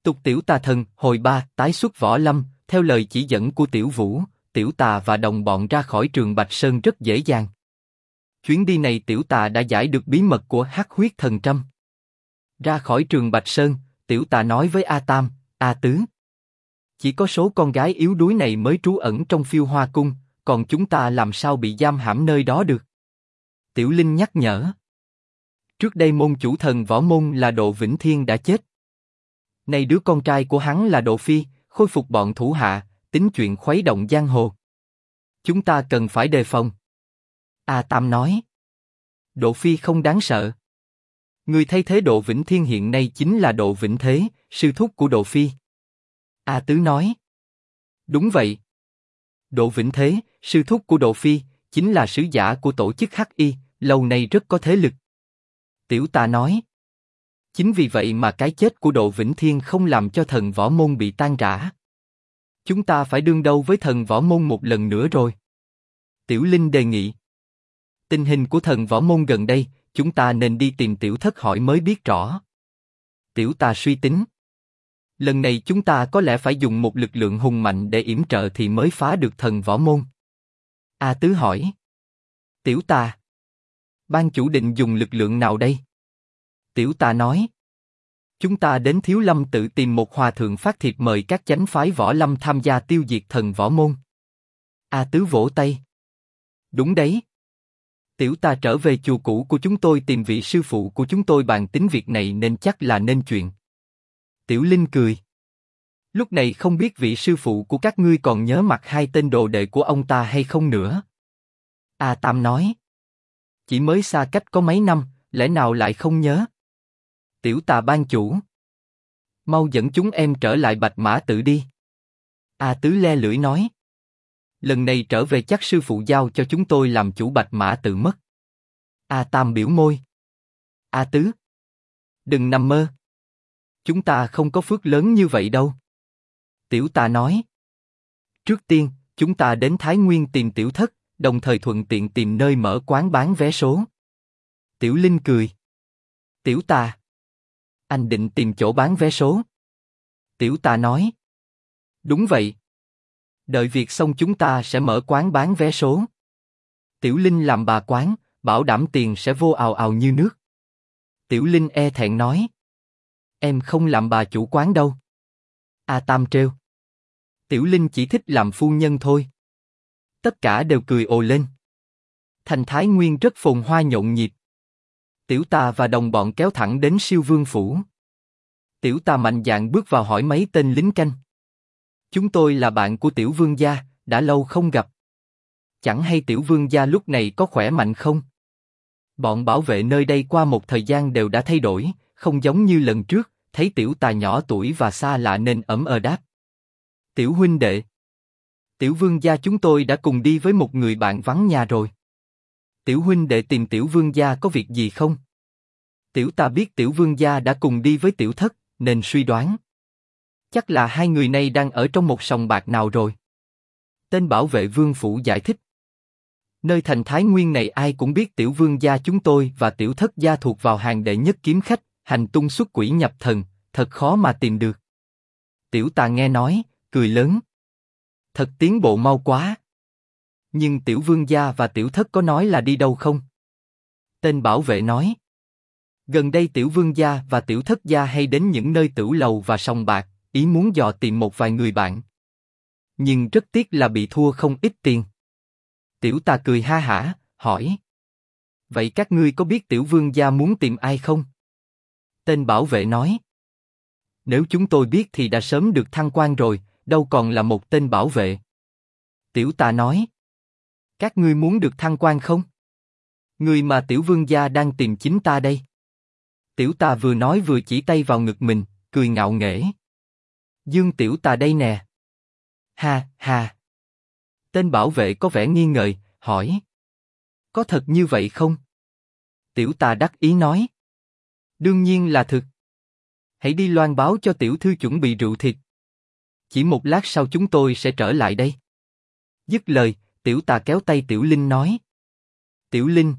Tục tiểu tà thần, hồi 3, tái xuất võ lâm, theo lời chỉ dẫn của Tiểu Vũ, tiểu tà và đồng bọn ra khỏi trường Bạch Sơn rất dễ dàng. Chuyến đi này tiểu tà đã giải được bí mật của Hắc Huyết Thần Trâm. Ra khỏi trường Bạch Sơn, tiểu tà nói với A Tam, A Tứ. Chỉ có số con gái yếu đuối này mới trú ẩn trong Phiêu Hoa Cung, còn chúng ta làm sao bị giam hãm nơi đó được? Tiểu Linh nhắc nhở. Trước đây môn chủ thần võ môn là Độ Vĩnh Thiên đã chết. Nay đứa con trai của hắn là Độ Phi, khôi phục bọn thủ hạ, tính chuyện khuấy động giang hồ. Chúng ta cần phải đề phòng. A Tam nói. Độ Phi không đáng sợ. Người thay thế Độ Vĩnh Thiên hiện nay chính là Độ Vĩnh Thế, sư thúc của Độ Phi. A Tứ nói. Đúng vậy. Độ Vĩnh Thế, sư thúc của Độ Phi, chính là sứ giả của tổ chức Hắc Y, lâu nay rất có thế lực. Tiểu Tà nói. Chính vì vậy mà cái chết của Độ Vĩnh Thiên không làm cho thần võ môn bị tan rã. Chúng ta phải đương đầu với thần võ môn một lần nữa rồi. Tiểu Linh đề nghị. Tình hình của thần võ môn gần đây, chúng ta nên đi tìm Tiểu Thất hỏi mới biết rõ. Tiểu Tà suy tính. Lần này chúng ta có lẽ phải dùng một lực lượng hùng mạnh để yểm trợ thì mới phá được thần võ môn. A Tứ hỏi. Tiểu Tà. Ban chủ định dùng lực lượng nào đây? Tiểu Tà nói. Chúng ta đến Thiếu Lâm tự tìm một hòa thượng phát thiệp mời các chánh phái võ lâm tham gia tiêu diệt thần võ môn. A Tứ vỗ tay. Đúng đấy. Tiểu Tà trở về chùa cũ của chúng tôi tìm vị sư phụ của chúng tôi bàn tính việc này nên chắc là nên chuyện. Tiểu Linh cười. Lúc này không biết vị sư phụ của các ngươi còn nhớ mặt hai tên đồ đệ của ông ta hay không nữa. A Tam nói. Chỉ mới xa cách có mấy năm, lẽ nào lại không nhớ? Tiểu Tà ban chủ. Mau dẫn chúng em trở lại Bạch Mã tự đi. A Tứ le lưỡi nói. Lần này trở về chắc sư phụ giao cho chúng tôi làm chủ Bạch Mã tự mất. A Tam biểu môi. A Tứ. Đừng nằm mơ. Chúng ta không có phước lớn như vậy đâu. Tiểu Tà nói. Trước tiên, chúng ta đến Thái Nguyên tìm Tiểu Thất, đồng thời thuận tiện tìm nơi mở quán bán vé số. Tiểu Linh cười. Tiểu Tà. Anh định tìm chỗ bán vé số. Tiểu Tà nói. Đúng vậy. Đợi việc xong chúng ta sẽ mở quán bán vé số. Tiểu Linh làm bà quán, bảo đảm tiền sẽ vô ào ào như nước. Tiểu Linh e thẹn nói. Em không làm bà chủ quán đâu. A Tam trêu. Tiểu Linh chỉ thích làm phu nhân thôi. Tất cả đều cười ồ lên. Thành Thái Nguyên rất phồn hoa nhộn nhịp. Tiểu Tà và đồng bọn kéo thẳng đến Siêu Vương phủ. Tiểu Tà mạnh dạn bước vào hỏi mấy tên lính canh. Chúng tôi là bạn của Tiểu Vương gia, đã lâu không gặp. Chẳng hay Tiểu Vương gia lúc này có khỏe mạnh không? Bọn bảo vệ nơi đây qua một thời gian đều đã thay đổi, không giống như lần trước, thấy Tiểu Tà nhỏ tuổi và xa lạ nên ậm ờ đáp. Tiểu huynh đệ. Tiểu Vương gia chúng tôi đã cùng đi với một người bạn vắng nhà rồi. Tiểu huynh đệ tìm Tiểu Vương gia có việc gì không? Tiểu Tà biết Tiểu Vương gia đã cùng đi với Tiểu Thất, nên suy đoán. Chắc là hai người này đang ở trong một sòng bạc nào rồi. Tên bảo vệ Vương phủ giải thích. Nơi thành Thái Nguyên này ai cũng biết Tiểu Vương gia chúng tôi và Tiểu Thất gia thuộc vào hàng đệ nhất kiếm khách, hành tung xuất quỷ nhập thần, thật khó mà tìm được. Tiểu Tà nghe nói, cười lớn. Thật tiến bộ mau quá. Nhưng Tiểu Vương gia và Tiểu Thất có nói là đi đâu không? Tên bảo vệ nói. Gần đây Tiểu Vương gia và Tiểu Thất gia hay đến những nơi tửu lầu và sòng bạc, ý muốn dò tìm một vài người bạn. Nhưng rất tiếc là bị thua không ít tiền. Tiểu Tà cười ha hả, hỏi. Vậy các ngươi có biết Tiểu Vương gia muốn tìm ai không? Tên bảo vệ nói. Nếu chúng tôi biết thì đã sớm được thăng quan rồi, đâu còn là một tên bảo vệ. Tiểu Tà nói. Các ngươi muốn được thăng quan không? Người mà Tiểu Vương gia đang tìm chính ta đây. Tiểu Tà vừa nói vừa chỉ tay vào ngực mình, cười ngạo nghễ. Dương Tiểu Tà đây nè. Ha ha. Tên bảo vệ có vẻ nghi ngờ, hỏi. Có thật như vậy không? Tiểu Tà đắc ý nói. Đương nhiên là thực. Hãy đi loan báo cho tiểu thư chuẩn bị rượu thịt. Chỉ một lát sau chúng tôi sẽ trở lại đây. Dứt lời, Tiểu Tà kéo tay Tiểu Linh nói. Tiểu Linh.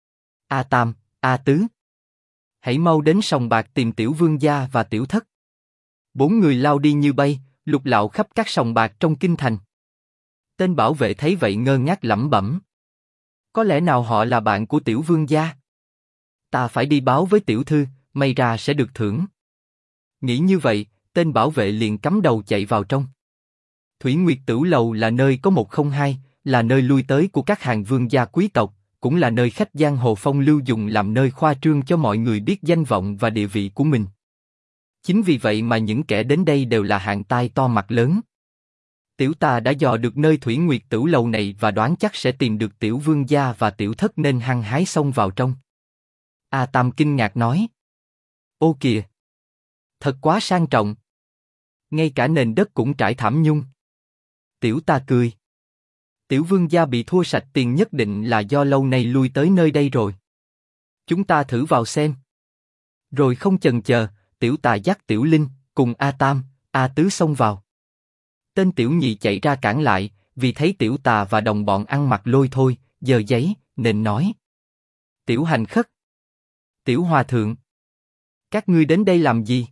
A Tam, A Tứ. Hãy mau đến sòng bạc tìm Tiểu Vương gia và Tiểu Thất. 4 người lao đi như bay, lục lạo khắp các sòng bạc trong kinh thành. Tên bảo vệ thấy vậy ngơ ngác lẩm bẩm. Có lẽ nào họ là bạn của tiểu vương gia? Ta phải đi báo với tiểu thư, may ra sẽ được thưởng. Nghĩ như vậy, tên bảo vệ liền cắm đầu chạy vào trong. Thủy Nguyệt Tửu Lầu là nơi có 102, là nơi lui tới của các hàng vương gia quý tộc, cũng là nơi khách giang hồ phong lưu dùng làm nơi khoa trương cho mọi người biết danh vọng và địa vị của mình. Chính vì vậy mà những kẻ đến đây đều là hạng tai to mặt lớn. Tiểu tà đã dò được nơi Thủy Nguyệt Tửu Lầu này và đoán chắc sẽ tìm được tiểu vương gia và tiểu thất nên hăng hái xông vào trong. A Tam kinh ngạc nói. Ô kìa! Thật quá sang trọng. Ngay cả nền đất cũng trải thảm nhung. Tiểu tà cười. Tiểu vương gia bị thua sạch tiền nhất định là do lâu nay lui tới nơi đây rồi. Chúng ta thử vào xem. Rồi không chần chờ, tiểu tà dắt tiểu linh, cùng A Tam, A Tứ xông vào. Tên tiểu nhị chạy ra cản lại, vì thấy tiểu tà và đồng bọn ăn mặc lôi thôi, giơ giấy, nên nói. Tiểu hành khất. Tiểu hòa thượng. Các ngươi đến đây làm gì?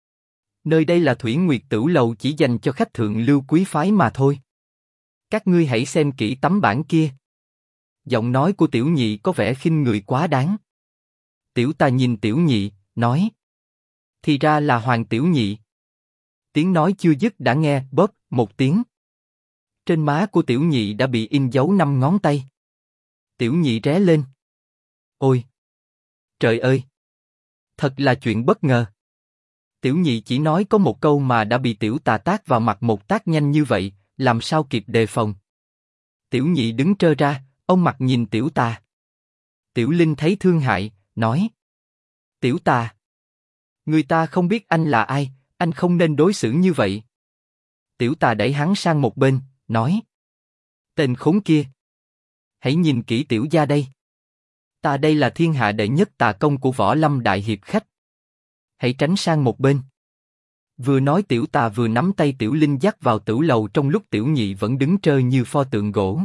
Nơi đây là Thủy Nguyệt Tửu Lầu chỉ dành cho khách thượng lưu quý phái mà thôi. Các ngươi hãy xem kỹ tấm bảng kia. Giọng nói của tiểu nhị có vẻ khinh người quá đáng. Tiểu tà nhìn tiểu nhị, nói. Thì ra là Hoàng tiểu nhị. Tiếng nói chưa dứt đã nghe bóp một tiếng. Trên má của tiểu nhị đã bị in dấu 5 ngón tay. Tiểu nhị ré lên. Ôi! Trời ơi! Thật là chuyện bất ngờ. Tiểu nhị chỉ nói có một câu mà đã bị tiểu tà tát vào mặt một tát nhanh như vậy, làm sao kịp đề phòng. Tiểu nhị đứng trơ ra, ông mặt nhìn tiểu tà. Tiểu Linh thấy thương hại, nói. Tiểu tà! Người ta không biết anh là ai, anh không nên đối xử như vậy. Tiểu tà đẩy hắn sang một bên, nói. Tên khốn kia! Hãy nhìn kỹ tiểu gia đây. Ta đây là thiên hạ đệ nhất tà công của Võ Lâm đại hiệp khách. Hãy tránh sang một bên. Vừa nói tiểu tà vừa nắm tay tiểu Linh dắt vào tửu lầu trong lúc tiểu nhị vẫn đứng trơ như pho tượng gỗ.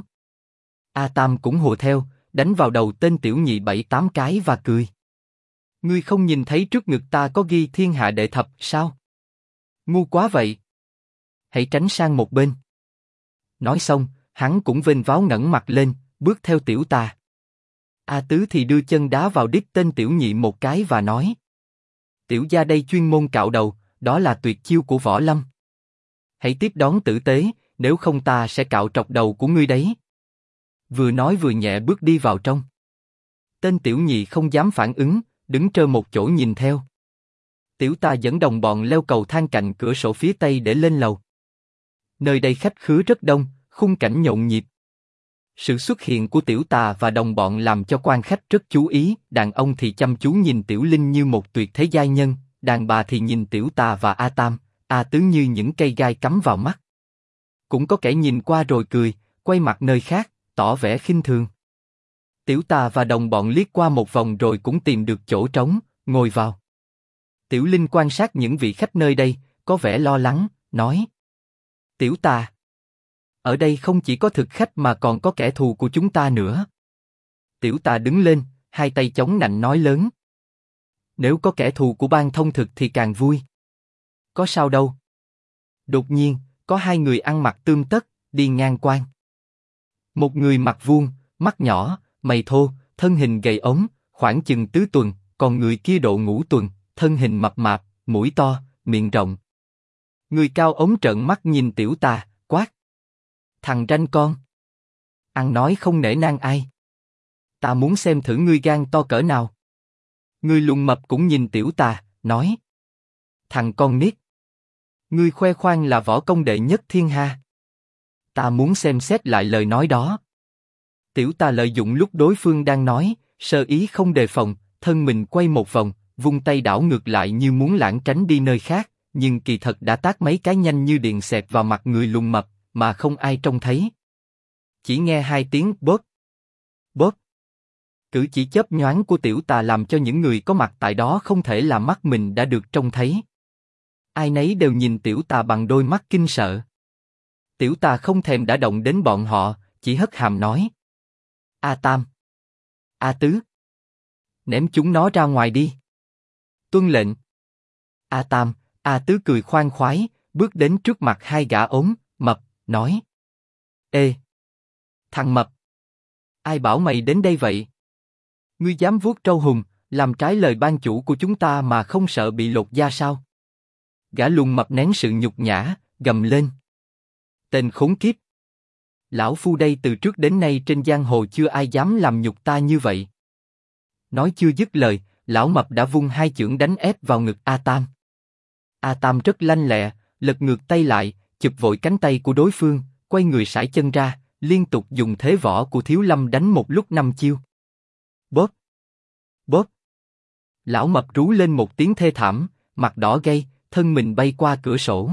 A Tam cũng hùa theo, đánh vào đầu tên tiểu nhị 7-8 cái và cười. Ngươi không nhìn thấy trước ngực ta có ghi thiên hạ đệ thập sao? Ngu quá vậy. Hãy tránh sang một bên. Nói xong, hắn cũng vênh váo ngẩng mặt lên, bước theo tiểu tà. A Tứ thì đưa chân đá vào đít tên tiểu nhị một cái và nói. Tiểu gia đây chuyên môn cạo đầu, đó là tuyệt chiêu của Võ Lâm. Hãy tiếp đón tử tế, nếu không ta sẽ cạo trọc đầu của ngươi đấy. Vừa nói vừa nhẹ bước đi vào trong. Tên tiểu nhị không dám phản ứng, đứng trơ một chỗ nhìn theo. Tiểu tà dẫn đồng bọn leo cầu thang cạnh cửa sổ phía tây để lên lầu. Nơi đây khách khứa rất đông, khung cảnh nhộn nhịp. Sự xuất hiện của tiểu tà và đồng bọn làm cho quan khách rất chú ý, đàn ông thì chăm chú nhìn tiểu Linh như một tuyệt thế giai nhân, đàn bà thì nhìn tiểu tà và A Tam, A Tứ như những cây gai cắm vào mắt. Cũng có kẻ nhìn qua rồi cười, quay mặt nơi khác, tỏ vẻ khinh thường. Tiểu tà và đồng bọn liếc qua một vòng rồi cũng tìm được chỗ trống, ngồi vào. Tiểu Linh quan sát những vị khách nơi đây, có vẻ lo lắng, nói. Tiểu tà, ở đây không chỉ có thực khách mà còn có kẻ thù của chúng ta nữa. Tiểu tà đứng lên, hai tay chống nạnh nói lớn. Nếu có kẻ thù của Ban Thông Thực thì càng vui. Có sao đâu. Đột nhiên, có hai người ăn mặc tươm tất, đi ngang qua. Một người mặt vuông, mắt nhỏ, mày thô, thân hình gầy ốm, khoảng chừng tứ tuần, còn người kia độ ngũ tuần, thân hình mập mạp, mũi to, miệng rộng. Người cao ốm trợn mắt nhìn tiểu tà, quát. Thằng ranh con! Ăn nói không nể nang ai. Ta muốn xem thử ngươi gan to cỡ nào. Người lùn mập cũng nhìn tiểu tà, nói. Thằng con nít! Ngươi khoe khoang là võ công đệ nhất thiên hạ. Ta muốn xem xét lại lời nói đó. Tiểu tà lợi dụng lúc đối phương đang nói, sơ ý không đề phòng, thân mình quay một vòng, vung tay đảo ngược lại như muốn lảng tránh đi nơi khác, nhưng kỳ thật đã tát mấy cái nhanh như điện xẹt vào mặt người lùn mập, mà không ai trông thấy. Chỉ nghe hai tiếng bóp, bóp. Cử chỉ chớp nhoáng của tiểu tà làm cho những người có mặt tại đó không thể là mắt mình đã được trông thấy. Ai nấy đều nhìn tiểu tà bằng đôi mắt kinh sợ. Tiểu tà không thèm đã động đến bọn họ, chỉ hất hàm nói. A Tam! A Tứ! Ném chúng nó ra ngoài đi. Tuân lệnh. A Tam, A Tứ cười khoan khoái, bước đến trước mặt hai gã ốm, mập, nói. Ê! Thằng mập! Ai bảo mày đến đây vậy? Ngươi dám vuốt trâu hùng, làm trái lời ban chủ của chúng ta mà không sợ bị lột da sao? Gã lùn mập nén sự nhục nhã, gầm lên. Tên khốn kiếp! Lão phu đây từ trước đến nay trên giang hồ chưa ai dám làm nhục ta như vậy. Nói chưa dứt lời, lão mập đã vung hai chưởng đánh ép vào ngực A Tam. A Tam rất lanh lẹ, lật ngược tay lại, chụp vội cánh tay của đối phương, quay người sải chân ra, liên tục dùng thế võ của Thiếu Lâm đánh một lúc 5 chiêu. Bóp! Bóp! Lão mập rú lên một tiếng thê thảm, mặt đỏ gay, thân mình bay qua cửa sổ.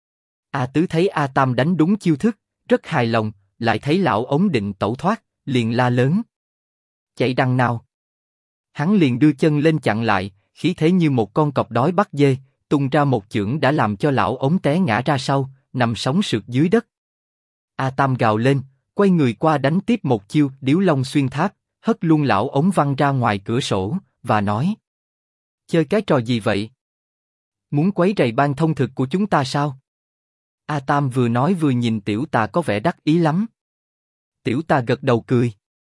A Tứ thấy A Tam đánh đúng chiêu thức, rất hài lòng, lại thấy lão ống định tẩu thoát, liền la lớn. Chạy đằng nào? Hắn liền đưa chân lên chặn lại, khí thế như một con cọp đói bắt dê, tung ra một chưởng đã làm cho lão ống té ngã ra sau, nằm sóng sượt dưới đất. A Tam gào lên, quay người qua đánh tiếp một chiêu điếu long xuyên tháp, hất luôn lão ống văng ra ngoài cửa sổ, và nói. Chơi cái trò gì vậy? Muốn quấy rầy ban thông thực của chúng ta sao? A Tam vừa nói vừa nhìn Tiểu Tà có vẻ đắc ý lắm. Tiểu Tà gật đầu cười.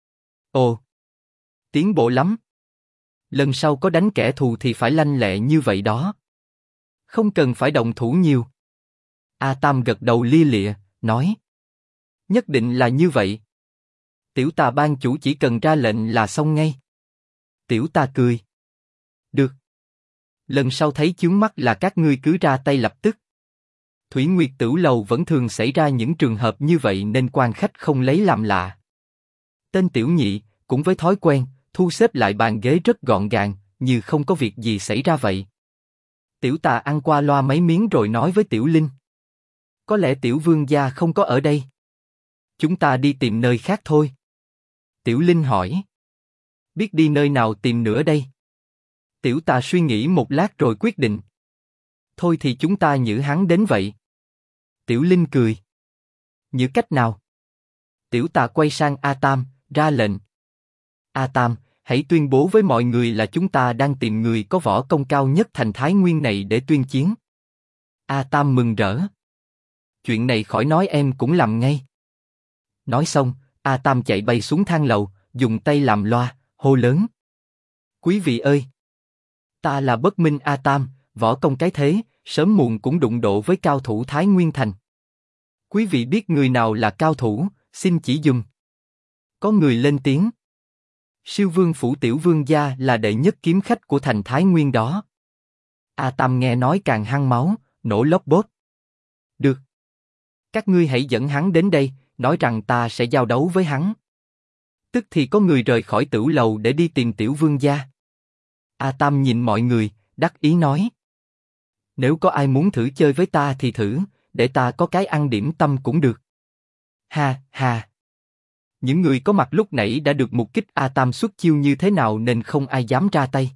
Ồ! Tiến bộ lắm. Lần sau có đánh kẻ thù thì phải lanh lẹ như vậy đó. Không cần phải động thủ nhiều. A Tam gật đầu lia lịa, nói. Nhất định là như vậy. Tiểu Tà ban chủ chỉ cần ra lệnh là xong ngay. Tiểu Tà cười. Được. Lần sau thấy chướng mắt là các ngươi cứ ra tay lập tức. Thủy Nguyệt Tửu Lầu vẫn thường xảy ra những trường hợp như vậy nên quan khách không lấy làm lạ. Tên Tiểu Nhị, cũng với thói quen, thu xếp lại bàn ghế rất gọn gàng, như không có việc gì xảy ra vậy. Tiểu Tà ăn qua loa mấy miếng rồi nói với Tiểu Linh. Có lẽ Tiểu Vương gia không có ở đây. Chúng ta đi tìm nơi khác thôi. Tiểu Linh hỏi. Biết đi nơi nào tìm nữa đây? Tiểu Tà suy nghĩ một lát rồi quyết định. Thôi thì chúng ta nhử hắn đến vậy. Tiểu Linh cười. Nhử cách nào? Tiểu Tà quay sang A Tam, ra lệnh. A Tam, hãy tuyên bố với mọi người là chúng ta đang tìm người có võ công cao nhất thành Thái Nguyên này để tuyên chiến. A Tam mừng rỡ. Chuyện này khỏi nói em cũng làm ngay. Nói xong, A Tam chạy bay xuống thang lầu, dùng tay làm loa, hô lớn. Quý vị ơi! Ta là Bất Minh A Tam, võ công cái thế, sớm muộn cũng đụng độ với cao thủ Thái Nguyên Thành. Quý vị biết người nào là cao thủ, xin chỉ dùm. Có người lên tiếng. Siêu Vương Phủ Tiểu Vương gia là đệ nhất kiếm khách của thành Thái Nguyên đó. A Tam nghe nói càng hăng máu, nổ lốp bốp. Được. Các ngươi hãy dẫn hắn đến đây, nói rằng ta sẽ giao đấu với hắn. Tức thì có người rời khỏi Tửu Lầu để đi tìm Tiểu Vương gia. A Tam nhìn mọi người, đắc ý nói. Nếu có ai muốn thử chơi với ta thì thử, để ta có cái ăn điểm tâm cũng được. Ha ha. Những người có mặt lúc nãy đã được mục kích A Tam xuất chiêu như thế nào nên không ai dám ra tay.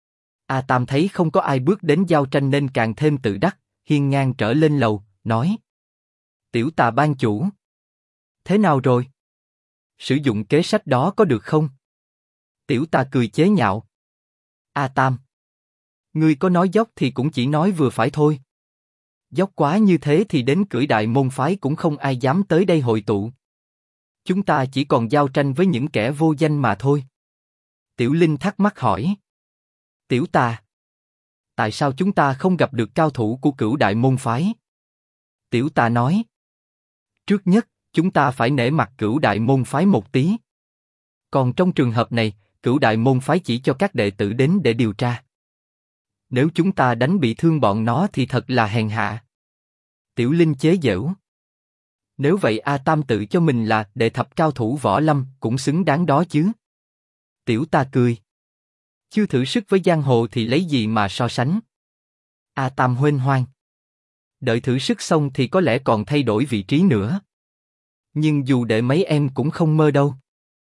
A Tam thấy không có ai bước đến giao tranh nên càng thêm tự đắc, hiên ngang trở lên lầu, nói. Tiểu Tà ban chủ. Thế nào rồi? Sử dụng kế sách đó có được không? Tiểu Tà cười chế nhạo. A Tam. Ngươi có nói dốc thì cũng chỉ nói vừa phải thôi. Dốc quá như thế thì đến Cửi Đại môn phái cũng không ai dám tới đây hội tụ. Chúng ta chỉ còn giao tranh với những kẻ vô danh mà thôi. Tiểu Linh thắc mắc hỏi. Tiểu Tà. Tại sao chúng ta không gặp được cao thủ của Cửu Đại môn phái? Tiểu Tà nói. Trước nhất, chúng ta phải nể mặt Cửu Đại môn phái một tí. Còn trong trường hợp này, Cửu Đại môn phái chỉ cho các đệ tử đến để điều tra. Nếu chúng ta đánh bị thương bọn nó thì thật là hèn hạ. Tiểu Linh chế giễu. Nếu vậy A Tam tự cho mình là đệ thập cao thủ võ lâm cũng xứng đáng đó chứ. Tiểu Tà cười. Chưa thử sức với giang hồ thì lấy gì mà so sánh. A Tam huênh hoang. Đợi thử sức xong thì có lẽ còn thay đổi vị trí nữa. Nhưng dù để mấy em cũng không mơ đâu.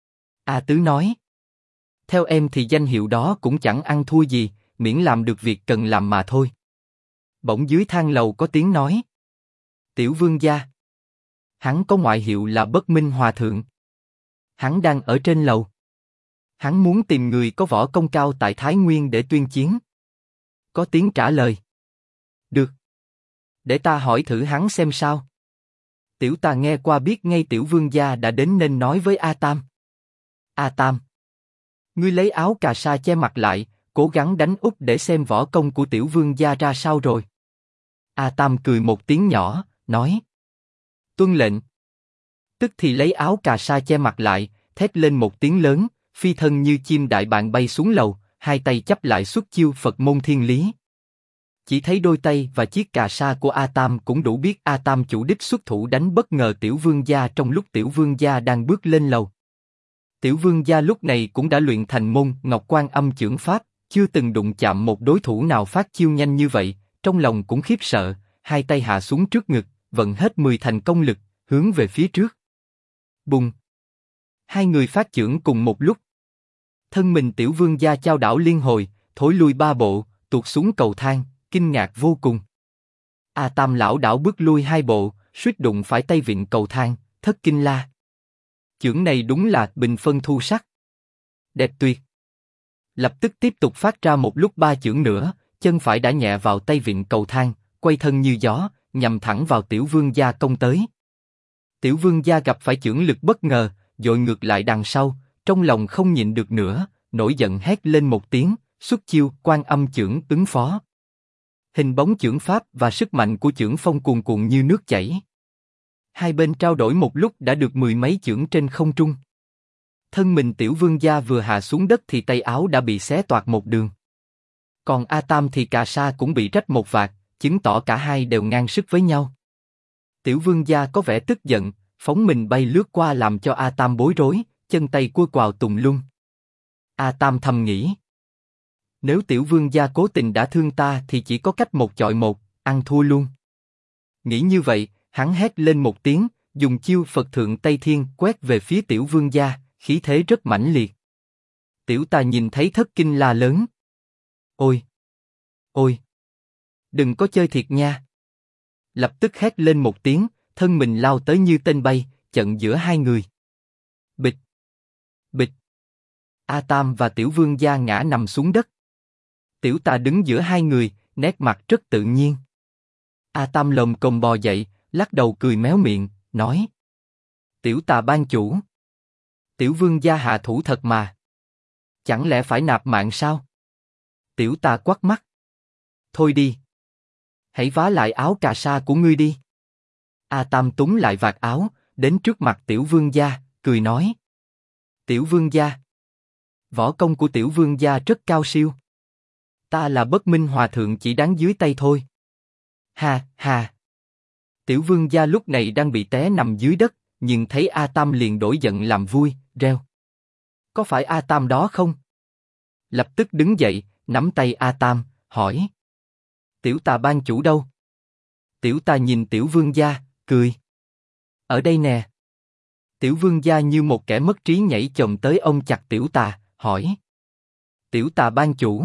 A Tứ nói. Theo em thì danh hiệu đó cũng chẳng ăn thua gì, miễn làm được việc cần làm mà thôi. Bỗng dưới thang lầu có tiếng nói. Tiểu Vương gia. Hắn có ngoại hiệu là Bất Minh Hòa Thượng. Hắn đang ở trên lầu. Hắn muốn tìm người có võ công cao tại Thái Nguyên để tuyên chiến. Có tiếng trả lời. Được. Để ta hỏi thử hắn xem sao. Tiểu Tà nghe qua biết ngay tiểu vương gia đã đến nên nói với A Tam. A Tam, ngươi lấy áo cà sa che mặt lại, cố gắng đánh úp để xem võ công của tiểu vương gia ra sao rồi. A Tam cười một tiếng nhỏ, nói. Tuân lệnh. Tức thì lấy áo cà sa che mặt lại, thét lên một tiếng lớn, phi thân như chim đại bàng bay xuống lầu, hai tay chắp lại xuất chiêu Phật môn thiên lý. Chỉ thấy đôi tay và chiếc cà sa của A Tam cũng đủ biết A Tam chủ đích xuất thủ đánh bất ngờ tiểu vương gia trong lúc tiểu vương gia đang bước lên lầu. Tiểu vương gia lúc này cũng đã luyện thành môn Ngọc Quan Âm Chưởng Pháp, chưa từng đụng chạm một đối thủ nào phát chiêu nhanh như vậy, trong lòng cũng khiếp sợ, hai tay hạ xuống trước ngực, vận hết 10 thành công lực, hướng về phía trước. Bùng! Hai người phát chưởng cùng một lúc. Thân mình tiểu vương gia chao đảo liên hồi, thối lui 3 bộ, tuột xuống cầu thang, kinh ngạc vô cùng. A Tam lão đảo bước lui 2 bộ, suýt đụng phải tay vịn cầu thang, thất kinh la. Chưởng này đúng là bình phân thu sắc. Đẹp tuyệt. Lập tức tiếp tục phát ra một lúc 3 chưởng nữa, chân phải đã nhẹ vào tay vịn cầu thang, quay thân như gió, nhằm thẳng vào tiểu vương gia công tới. Tiểu vương gia gặp phải chưởng lực bất ngờ, dội ngược lại đằng sau, trong lòng không nhịn được nữa, nổi giận hét lên một tiếng, xuất chiêu Quan Âm Chưởng ứng phó. Hình bóng chưởng pháp và sức mạnh của chưởng phong cuồn cuộn như nước chảy. Hai bên trao đổi một lúc đã được 10 mấy chưởng trên không trung. Thân mình tiểu vương gia vừa hạ xuống đất thì tay áo đã bị xé toạc một đường. Còn A Tam thì cà sa cũng bị rách một vạt, chứng tỏ cả hai đều ngang sức với nhau. Tiểu vương gia có vẻ tức giận, phóng mình bay lướt qua làm cho A Tam bối rối, chân tay cua quào tùng lung. A Tam thầm nghĩ. Nếu tiểu vương gia cố tình đã thương ta thì chỉ có cách một chọi một, ăn thua luôn. Nghĩ như vậy, hắn hét lên một tiếng, dùng chiêu Phật Thượng Tây Thiên quét về phía tiểu vương gia, khí thế rất mãnh liệt. Tiểu Tà nhìn thấy thất kinh la lớn. Ôi! Ôi! Đừng có chơi thiệt nha! Lập tức hét lên một tiếng, thân mình lao tới như tên bay, chặn giữa hai người. Bịch! Bịch! A Tam và tiểu vương gia ngã nằm xuống đất. Tiểu Tà đứng giữa hai người, nét mặt rất tự nhiên. A Tam lồm cồm bò dậy, lắc đầu cười méo miệng, nói. Tiểu Tà ban chủ. Tiểu vương gia hạ thủ thật mà. Chẳng lẽ phải nạp mạng sao? Tiểu Tà quắt mắt. Thôi đi. Hãy vá lại áo cà sa của ngươi đi. A Tam túm lại vạt áo, đến trước mặt tiểu vương gia, cười nói. Tiểu vương gia. Võ công của tiểu vương gia rất cao siêu. Ta là Bất Minh Hòa Thượng chỉ đáng dưới tay thôi. Ha, ha. Tiểu vương gia lúc này đang bị té nằm dưới đất, nhưng thấy A Tam liền đổi giận làm vui, reo. Có phải A Tam đó không? Lập tức đứng dậy, nắm tay A Tam, hỏi. Tiểu Tà ban chủ đâu? Tiểu Tà nhìn tiểu vương gia, cười. Ở đây nè. Tiểu vương gia như một kẻ mất trí nhảy chồm tới ôm chặt tiểu Tà, hỏi. Tiểu Tà ban chủ.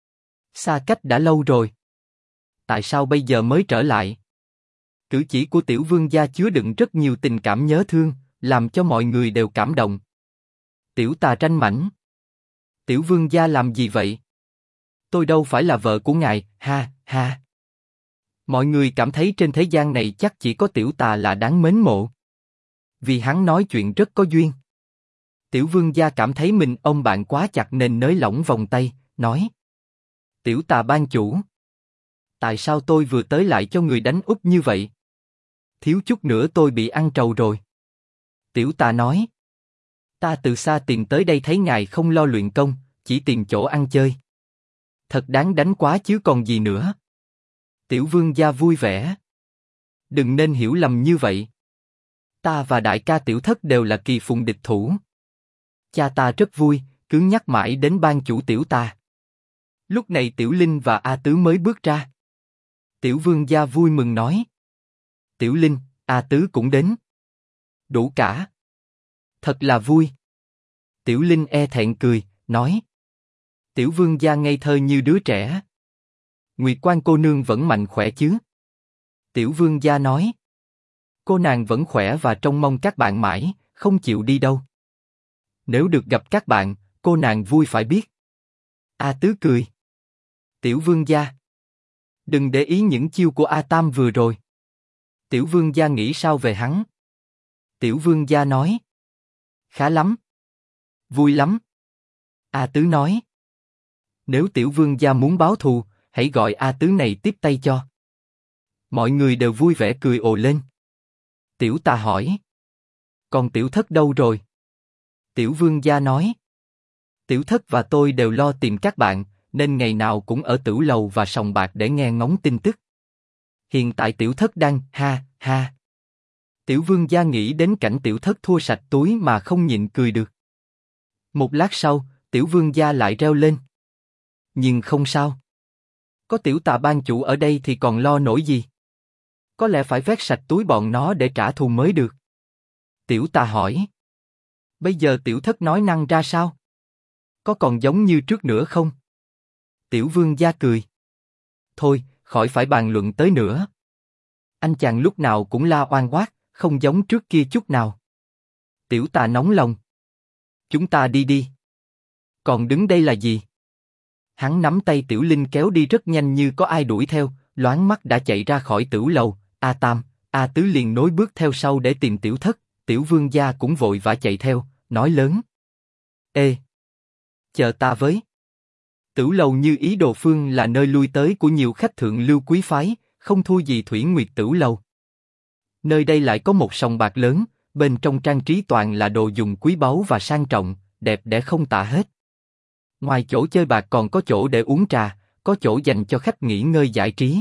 Xa cách đã lâu rồi. Tại sao bây giờ mới trở lại? Cử chỉ của tiểu vương gia chứa đựng rất nhiều tình cảm nhớ thương, làm cho mọi người đều cảm động. Tiểu Tà tranh mảnh. Tiểu vương gia làm gì vậy? Tôi đâu phải là vợ của ngài, ha, ha. Mọi người cảm thấy trên thế gian này chắc chỉ có tiểu Tà là đáng mến mộ. Vì hắn nói chuyện rất có duyên. Tiểu vương gia cảm thấy mình ôm bạn quá chặt nên nới lỏng vòng tay, nói. Tiểu Tà ban chủ. Tại sao tôi vừa tới lại cho người đánh úp như vậy? Thiếu chút nữa tôi bị ăn trầu rồi. Tiểu Tà nói. Ta từ xa tìm tới đây thấy ngài không lo luyện công, chỉ tìm chỗ ăn chơi. Thật đáng đánh quá chứ còn gì nữa. Tiểu vương gia vui vẻ. Đừng nên hiểu lầm như vậy. Ta và đại ca tiểu thất đều là kỳ phùng địch thủ. Cha ta rất vui, cứ nhắc mãi đến ban chủ tiểu Tà. Lúc này Tiểu Linh và A Tứ mới bước ra. Tiểu vương gia vui mừng nói. Tiểu Linh, A Tứ cũng đến. Đủ cả. Thật là vui. Tiểu Linh e thẹn cười, nói. Tiểu vương gia ngây thơ như đứa trẻ. Nguyệt Quan cô nương vẫn mạnh khỏe chứ? Tiểu vương gia nói. Cô nàng vẫn khỏe và trông mong các bạn mãi, không chịu đi đâu. Nếu được gặp các bạn, cô nàng vui phải biết. A Tứ cười. Tiểu vương gia. Đừng để ý những chiêu của A Tam vừa rồi. Tiểu vương gia nghĩ sao về hắn? Tiểu vương gia nói. Khá lắm. Vui lắm. A Tứ nói. Nếu tiểu vương gia muốn báo thù, hãy gọi A Tứ này tiếp tay cho. Mọi người đều vui vẻ cười ồ lên. Tiểu Tà hỏi. Còn tiểu thất đâu rồi? Tiểu vương gia nói. Tiểu thất và tôi đều lo tìm các bạn, nên ngày nào cũng ở tửu lầu và sòng bạc để nghe ngóng tin tức. Hiện tại tiểu thất đang ha ha. Tiểu vương gia nghĩ đến cảnh tiểu thất thua sạch túi mà không nhịn cười được. Một lát sau, tiểu vương gia lại reo lên. Nhưng không sao. Có tiểu Tà ban chủ ở đây thì còn lo nổi gì? Có lẽ phải vét sạch túi bọn nó để trả thù mới được. Tiểu Tà hỏi. Bây giờ tiểu thất nói năng ra sao? Có còn giống như trước nữa không? Tiểu vương gia cười. Thôi, khỏi phải bàn luận tới nữa. Anh chàng lúc nào cũng la oan oát, không giống trước kia chút nào. Tiểu Tà nóng lòng. Chúng ta đi đi. Còn đứng đây là gì? Hắn nắm tay Tiểu Linh kéo đi rất nhanh như có ai đuổi theo, loáng mắt đã chạy ra khỏi tửu lầu. A Tam, A Tứ liền nối bước theo sau để tìm tiểu thất. Tiểu vương gia cũng vội vã chạy theo, nói lớn. Ê! Chờ ta với. Tửu lầu như ý đồ phương là nơi lui tới của nhiều khách thượng lưu quý phái, không thua gì Thủy Nguyệt Tửu lầu. Nơi đây lại có một sòng bạc lớn, bên trong trang trí toàn là đồ dùng quý báu và sang trọng, đẹp đẽ không tả hết. Ngoài chỗ chơi bạc còn có chỗ để uống trà, có chỗ dành cho khách nghỉ ngơi giải trí.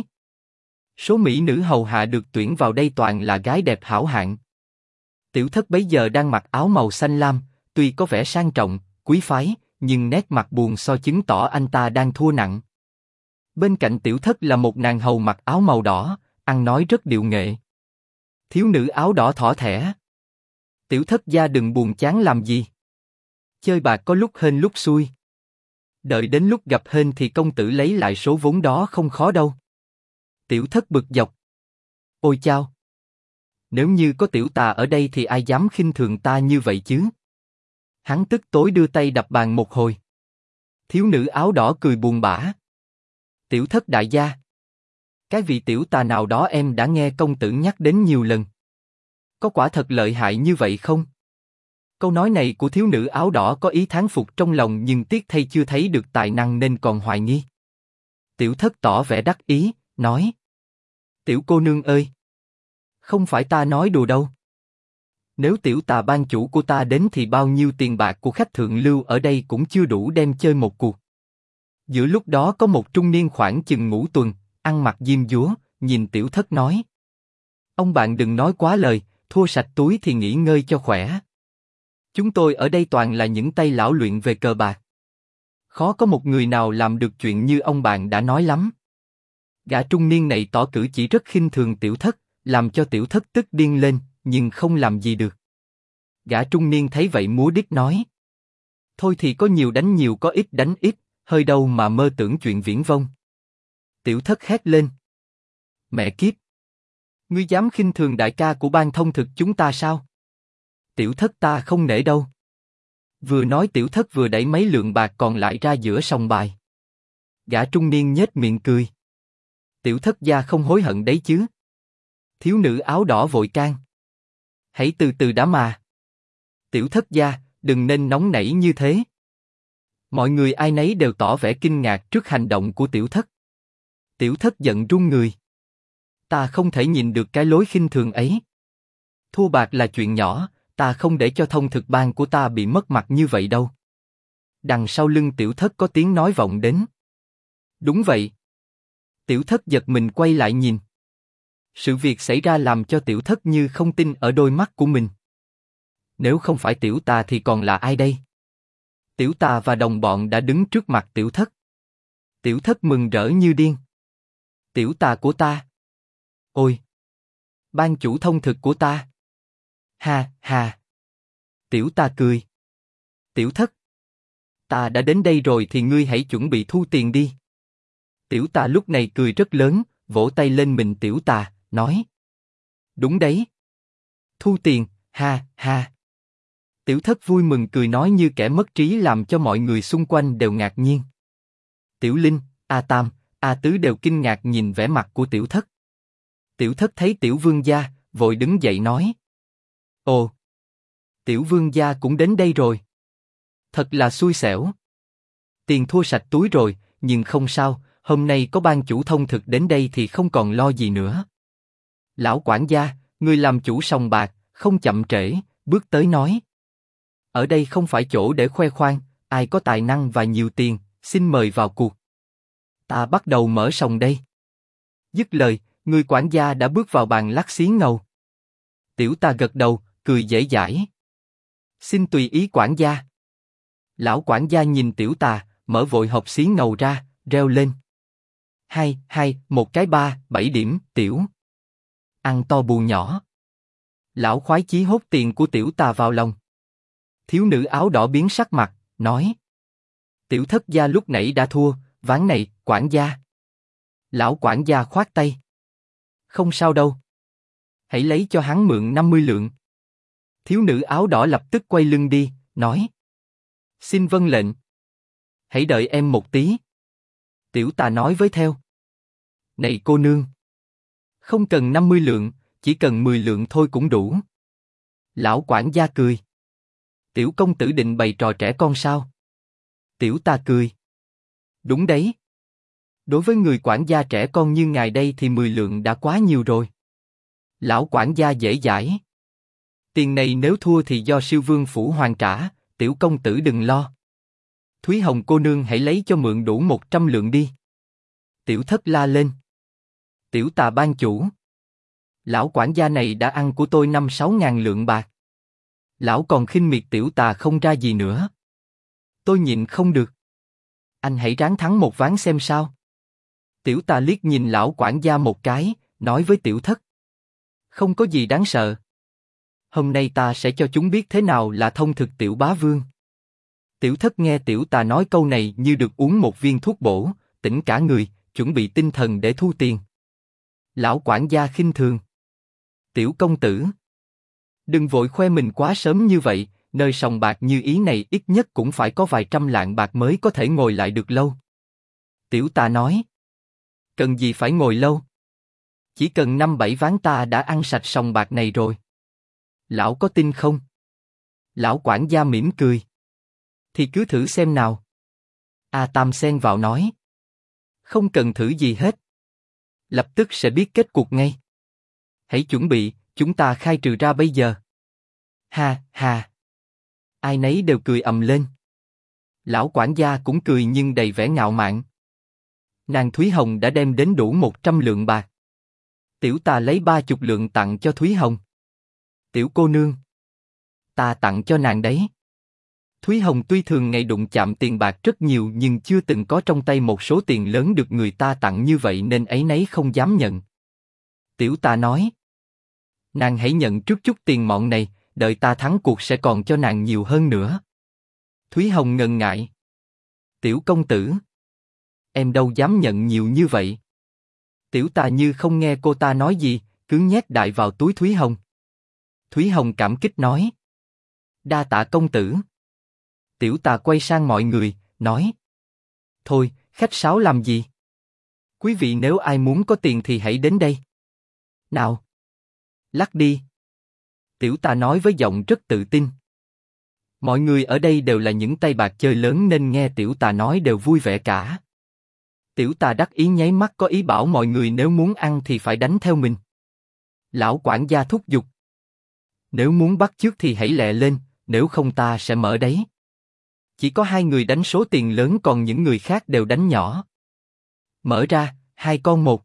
Số mỹ nữ hầu hạ được tuyển vào đây toàn là gái đẹp hảo hạng. Tiểu thất bấy giờ đang mặc áo màu xanh lam, tuy có vẻ sang trọng, quý phái, nhưng nét mặt buồn so chứng tỏ anh ta đang thua nặng. Bên cạnh tiểu thất là một nàng hầu mặc áo màu đỏ, ăn nói rất điệu nghệ. Thiếu nữ áo đỏ thỏ thẻ. Tiểu thất gia đừng buồn chán làm gì. Chơi bạc có lúc hên lúc xui. Đợi đến lúc gặp hên thì công tử lấy lại số vốn đó không khó đâu. Tiểu thất bực dọc. Ôi chao! Nếu như có tiểu Tà ở đây thì ai dám khinh thường ta như vậy chứ? Hắn tức tối đưa tay đập bàn một hồi. Thiếu nữ áo đỏ cười buồn bã. Tiểu thất đại gia. Cái vị tiểu Tà nào đó em đã nghe công tử nhắc đến nhiều lần. Có quả thật lợi hại như vậy không? Câu nói này của thiếu nữ áo đỏ có ý thán phục trong lòng nhưng tiếc thay chưa thấy được tài năng nên còn hoài nghi. Tiểu thất tỏ vẻ đắc ý, nói. Tiểu cô nương ơi! Không phải ta nói đùa đâu. Nếu tiểu Tà ban chủ của ta đến thì bao nhiêu tiền bạc của khách thượng lưu ở đây cũng chưa đủ đem chơi một cuộc. Giữa lúc đó có một trung niên khoảng chừng ngũ tuần, ăn mặc diêm dúa, nhìn tiểu thất nói. Ông bạn đừng nói quá lời, thua sạch túi thì nghỉ ngơi cho khỏe. Chúng tôi ở đây toàn là những tay lão luyện về cờ bạc. Khó có một người nào làm được chuyện như ông bạn đã nói lắm. Gã trung niên này tỏ cử chỉ rất khinh thường tiểu thất, làm cho tiểu thất tức điên lên, nhưng không làm gì được. Gã trung niên thấy vậy múa đít nói. Thôi thì có nhiều đánh nhiều có ít đánh ít, hơi đâu mà mơ tưởng chuyện viển vông. Tiểu thất hét lên. Mẹ kiếp! Ngươi dám khinh thường đại ca của ban thông thực chúng ta sao? Tiểu thất ta không nể đâu. Vừa nói tiểu thất vừa đẩy mấy lượng bạc còn lại ra giữa sòng bài. Gã trung niên nhếch miệng cười. Tiểu thất gia không hối hận đấy chứ? Thiếu nữ áo đỏ vội can. Hãy từ từ đã mà. Tiểu thất gia, đừng nên nóng nảy như thế. Mọi người ai nấy đều tỏ vẻ kinh ngạc trước hành động của tiểu thất. Tiểu thất giận run người. Ta không thể nhìn được cái lối khinh thường ấy. Thua bạc là chuyện nhỏ, ta không để cho thông thực ban của ta bị mất mặt như vậy đâu. Đằng sau lưng tiểu thất có tiếng nói vọng đến. Đúng vậy. Tiểu thất giật mình quay lại nhìn. Sự việc xảy ra làm cho tiểu thất như không tin ở đôi mắt của mình. Nếu không phải tiểu Tà thì còn là ai đây? Tiểu Tà và đồng bọn đã đứng trước mặt tiểu thất. Tiểu thất mừng rỡ như điên. Tiểu Tà của ta! Ôi! Ban chủ thông thực của ta! Ha ha! Tiểu Tà cười. Tiểu thất! Ta đã đến đây rồi thì ngươi hãy chuẩn bị thu tiền đi. Tiểu Tà lúc này cười rất lớn, vỗ tay lên mình tiểu Tà, nói. Đúng đấy. Thu tiền, ha ha. Tiểu thất vui mừng cười nói như kẻ mất trí làm cho mọi người xung quanh đều ngạc nhiên. Tiểu Linh, A Tam, A Tứ đều kinh ngạc nhìn vẻ mặt của Tiểu Thất. Tiểu Thất thấy Tiểu Vương gia, vội đứng dậy nói. Ồ! Tiểu Vương gia cũng đến đây rồi. Thật là xui xẻo. Tiền thua sạch túi rồi, nhưng không sao, hôm nay có ban chủ thông thực đến đây thì không còn lo gì nữa. Lão quản gia, người làm chủ sòng bạc, không chậm trễ, bước tới nói. Ở đây không phải chỗ để khoe khoang, ai có tài năng và nhiều tiền, xin mời vào cuộc. Ta bắt đầu mở sòng đây. Dứt lời, người quản gia đã bước vào bàn lắc xí ngầu. Tiểu Tà gật đầu, cười dễ dãi. Xin tùy ý quản gia. Lão quản gia nhìn Tiểu Tà, mở vội hộp xí ngầu ra, reo lên. 2, 1 cái 3, 7 điểm, tiểu. Ăn to bù nhỏ. Lão khoái chí hốt tiền của Tiểu Tà vào lòng. Thiếu nữ áo đỏ biến sắc mặt, nói. Tiểu Thất gia lúc nãy đã thua, ván này, quản gia. Lão quản gia khoát tay. Không sao đâu. Hãy lấy cho hắn mượn 50 lượng. Thiếu nữ áo đỏ lập tức quay lưng đi, nói. Xin vâng lệnh. Hãy đợi em một tí. Tiểu Tà nói với theo. Này cô nương. Không cần 50 lượng, chỉ cần 10 lượng thôi cũng đủ. Lão quản gia cười. Tiểu công tử định bày trò trẻ con sao? Tiểu Tà cười. Đúng đấy. Đối với người quản gia trẻ con như ngài đây thì 10 lượng đã quá nhiều rồi. Lão quản gia dễ dãi. Tiền này nếu thua thì do Siêu Vương phủ hoàn trả, tiểu công tử đừng lo. Thúy Hồng cô nương hãy lấy cho mượn đủ 100 lượng đi. Tiểu Thất la lên. Tiểu Tà ban chủ. Lão quản gia này đã ăn của tôi 5-6 ngàn lượng bạc. Lão còn khinh miệt Tiểu Tà không ra gì nữa. Tôi nhịn không được. Anh hãy ráng thắng một ván xem sao. Tiểu Tà liếc nhìn lão quản gia một cái, nói với Tiểu Thất. Không có gì đáng sợ. Hôm nay ta sẽ cho chúng biết thế nào là thông thực Tiểu bá vương. Tiểu Thất nghe Tiểu Tà nói câu này như được uống một viên thuốc bổ, tỉnh cả người, chuẩn bị tinh thần để thu tiền. Lão quản gia khinh thường. Tiểu công tử. Đừng vội khoe mình quá sớm như vậy, nơi sòng bạc như ý này ít nhất cũng phải có vài trăm lạng bạc mới có thể ngồi lại được lâu. Tiểu Tà nói. Cần gì phải ngồi lâu? Chỉ cần 5-7 ván ta đã ăn sạch sòng bạc này rồi. Lão có tin không? Lão quản gia mỉm cười. Thì cứ thử xem nào. A Tam xen vào nói. Không cần thử gì hết. Lập tức sẽ biết kết cuộc ngay. Hãy chuẩn bị, chúng ta khai trừ ra bây giờ. Ha ha. Ai nấy đều cười ầm lên. Lão quản gia cũng cười nhưng đầy vẻ ngạo mạn. Nàng Thúy Hồng đã đem đến đủ 100 lượng bạc. Tiểu Tà lấy 30 lượng tặng cho Thúy Hồng. Tiểu cô nương. Ta tặng cho nàng đấy. Thúy Hồng tuy thường ngày đụng chạm tiền bạc rất nhiều nhưng chưa từng có trong tay một số tiền lớn được người ta tặng như vậy nên áy náy không dám nhận. Tiểu Tà nói. Nàng hãy nhận trước chút tiền mọn này, đợi ta thắng cuộc sẽ còn cho nàng nhiều hơn nữa. Thúy Hồng ngần ngại. Tiểu công tử. Em đâu dám nhận nhiều như vậy. Tiểu Tà như không nghe cô ta nói gì, cứ nhét đại vào túi Thúy Hồng. Thúy Hồng cảm kích nói. Đa tạ công tử. Tiểu Tà quay sang mọi người, nói. Thôi, khách sáo làm gì? Quý vị nếu ai muốn có tiền thì hãy đến đây. Nào. Lắc đi. Tiểu Tà nói với giọng rất tự tin. Mọi người ở đây đều là những tay bạc chơi lớn nên nghe Tiểu Tà nói đều vui vẻ cả. Tiểu Tà đắc ý nháy mắt có ý bảo mọi người nếu muốn ăn thì phải đánh theo mình. Lão quản gia thúc giục. Nếu muốn bắt chước thì hãy lẹ lên, nếu không ta sẽ mở đấy. Chỉ có 2 người đánh số tiền lớn còn những người khác đều đánh nhỏ. Mở ra, 2 con 1.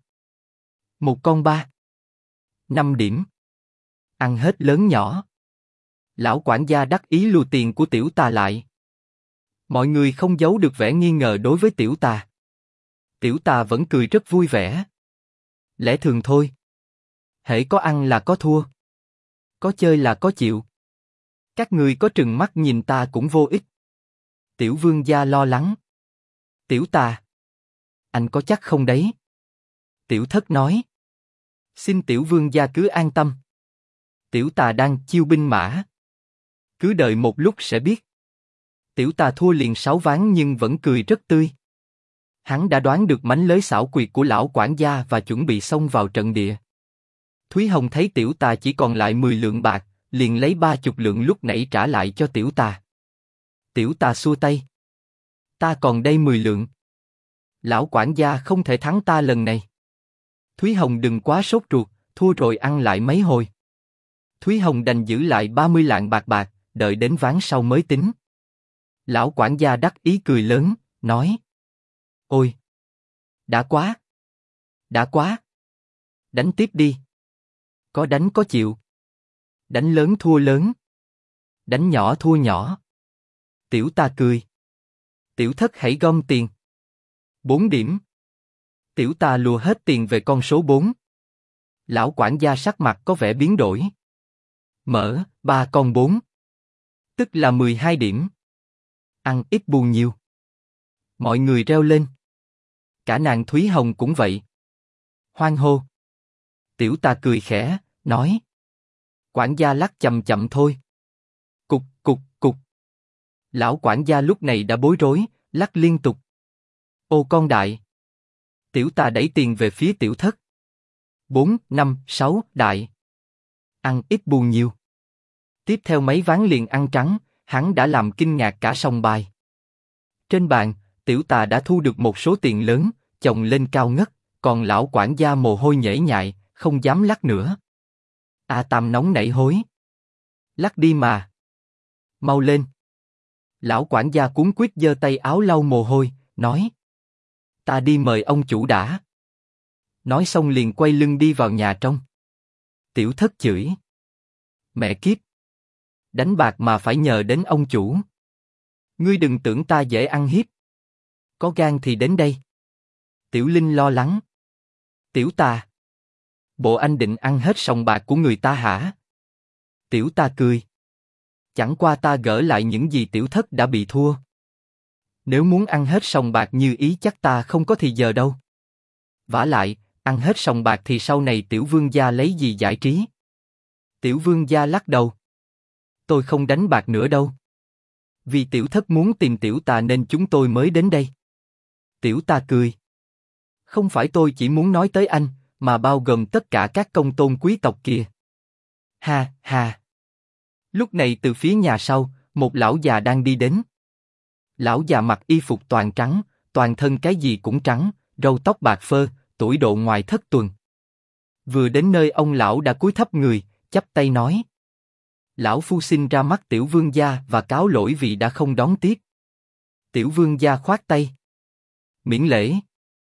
1 con 3. 5 điểm. Ăn hết lớn nhỏ. Lão quản gia đắc ý lùa tiền của Tiểu Tà lại. Mọi người không giấu được vẻ nghi ngờ đối với Tiểu Tà. Tiểu Tà vẫn cười rất vui vẻ. Lẽ thường thôi. Hễ có ăn là có thua. Có chơi là có chịu. Các người có trừng mắt nhìn ta cũng vô ích. Tiểu Vương gia lo lắng. Tiểu Tà. Anh có chắc không đấy? Tiểu Thất nói. Xin Tiểu Vương gia cứ an tâm. Tiểu Tà đang chiêu binh mã. Cứ đợi một lúc sẽ biết. Tiểu Tà thua liền 6 ván nhưng vẫn cười rất tươi. Hắn đã đoán được mánh lới xảo quyệt của lão quản gia và chuẩn bị xông vào trận địa. Thúy Hồng thấy tiểu tà chỉ còn lại 10 lượng bạc, liền lấy 30 lượng lúc nãy trả lại cho tiểu tà. Tiểu tà xua tay. Ta còn đây 10 lượng. Lão quản gia không thể thắng ta lần này. Thúy Hồng đừng quá sốt ruột, thua rồi ăn lại mấy hồi. Thúy Hồng đành giữ lại 30 lạng bạc, đợi đến ván sau mới tính. Lão quản gia đắc ý cười lớn, nói: Ôi! Đã quá! Đã quá! Đánh tiếp đi! Có đánh có chịu. Đánh lớn thua lớn. Đánh nhỏ thua nhỏ. Tiểu tà cười. Tiểu thất hãy gom tiền. 4 điểm. Tiểu tà lùa hết tiền về con số 4. Lão quản gia sắc mặt có vẻ biến đổi. Mở, 3 con 4. Tức là 12 điểm. Ăn ít buồn nhiều. Mọi người reo lên. Cả nàng Thúy Hồng cũng vậy. Hoan hô. Tiểu tà cười khẽ, nói: Quản gia lắc chậm chậm thôi. Cục, cục, cục. Lão quản gia lúc này đã bối rối, lắc liên tục. Ô con đại. Tiểu tà đẩy tiền về phía tiểu thất. 4, 5, 6, đại. Ăn ít buồn nhiều. Tiếp theo mấy ván liền ăn trắng, hắn đã làm kinh ngạc cả sòng bài. Trên bàn, tiểu tà đã thu được một số tiền lớn, chồng lên cao ngất, còn lão quản gia mồ hôi nhễ nhại, không dám lắc nữa. A Tam nóng nảy hối. Lắc đi mà. Mau lên. Lão quản gia cuống quýt giơ tay áo lau mồ hôi, nói: Ta đi mời ông chủ đã. Nói xong liền quay lưng đi vào nhà trong. Tiểu thất chửi: Mẹ kiếp! Đánh bạc mà phải nhờ đến ông chủ. Ngươi đừng tưởng ta dễ ăn hiếp. Có gan thì đến đây. Tiểu Linh lo lắng. Tiểu tà. Bộ anh định ăn hết sòng bạc của người ta hả? Tiểu tà cười. Chẳng qua ta gỡ lại những gì tiểu thất đã bị thua. Nếu muốn ăn hết sòng bạc như ý chắc ta không có thì giờ đâu. Vả lại, ăn hết sòng bạc thì sau này tiểu vương gia lấy gì giải trí? Tiểu vương gia lắc đầu. Tôi không đánh bạc nữa đâu. Vì tiểu thất muốn tìm tiểu tà nên chúng tôi mới đến đây. Tiểu tà cười. Không phải tôi chỉ muốn nói tới anh, mà bao gồm tất cả các công tôn quý tộc kia. Ha ha. Lúc này từ phía nhà sau, một lão già đang đi đến. Lão già mặc y phục toàn trắng, toàn thân cái gì cũng trắng, râu tóc bạc phơ, tuổi độ ngoài thất tuần. Vừa đến nơi ông lão đã cúi thấp người, chắp tay nói: Lão phu xin ra mắt tiểu vương gia và cáo lỗi vì đã không đón tiếp. Tiểu vương gia khoát tay. Miễn lễ.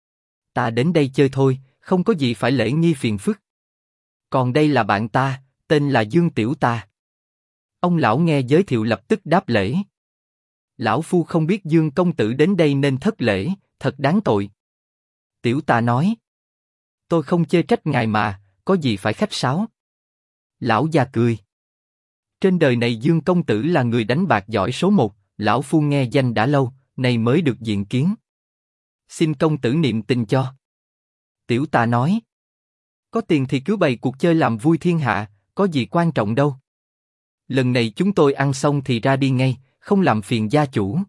Ta đến đây chơi thôi, không có gì phải lễ nghi phiền phức. Còn đây là bạn ta, tên là Dương Tiểu Tà. Ông lão nghe giới thiệu lập tức đáp lễ. Lão phu không biết Dương công tử đến đây nên thất lễ, thật đáng tội. Tiểu Tà nói. Tôi không chê trách ngài mà, có gì phải khách sáo. Lão già cười. Trên đời này Dương công tử là người đánh bạc giỏi số 1, lão phu nghe danh đã lâu, nay mới được diện kiến. Xin công tử niệm tình cho. Tiểu Tà nói. Có tiền thì cứ bày cuộc chơi làm vui thiên hạ, có gì quan trọng đâu. Lần này chúng tôi ăn xong thì ra đi ngay, không làm phiền gia chủ.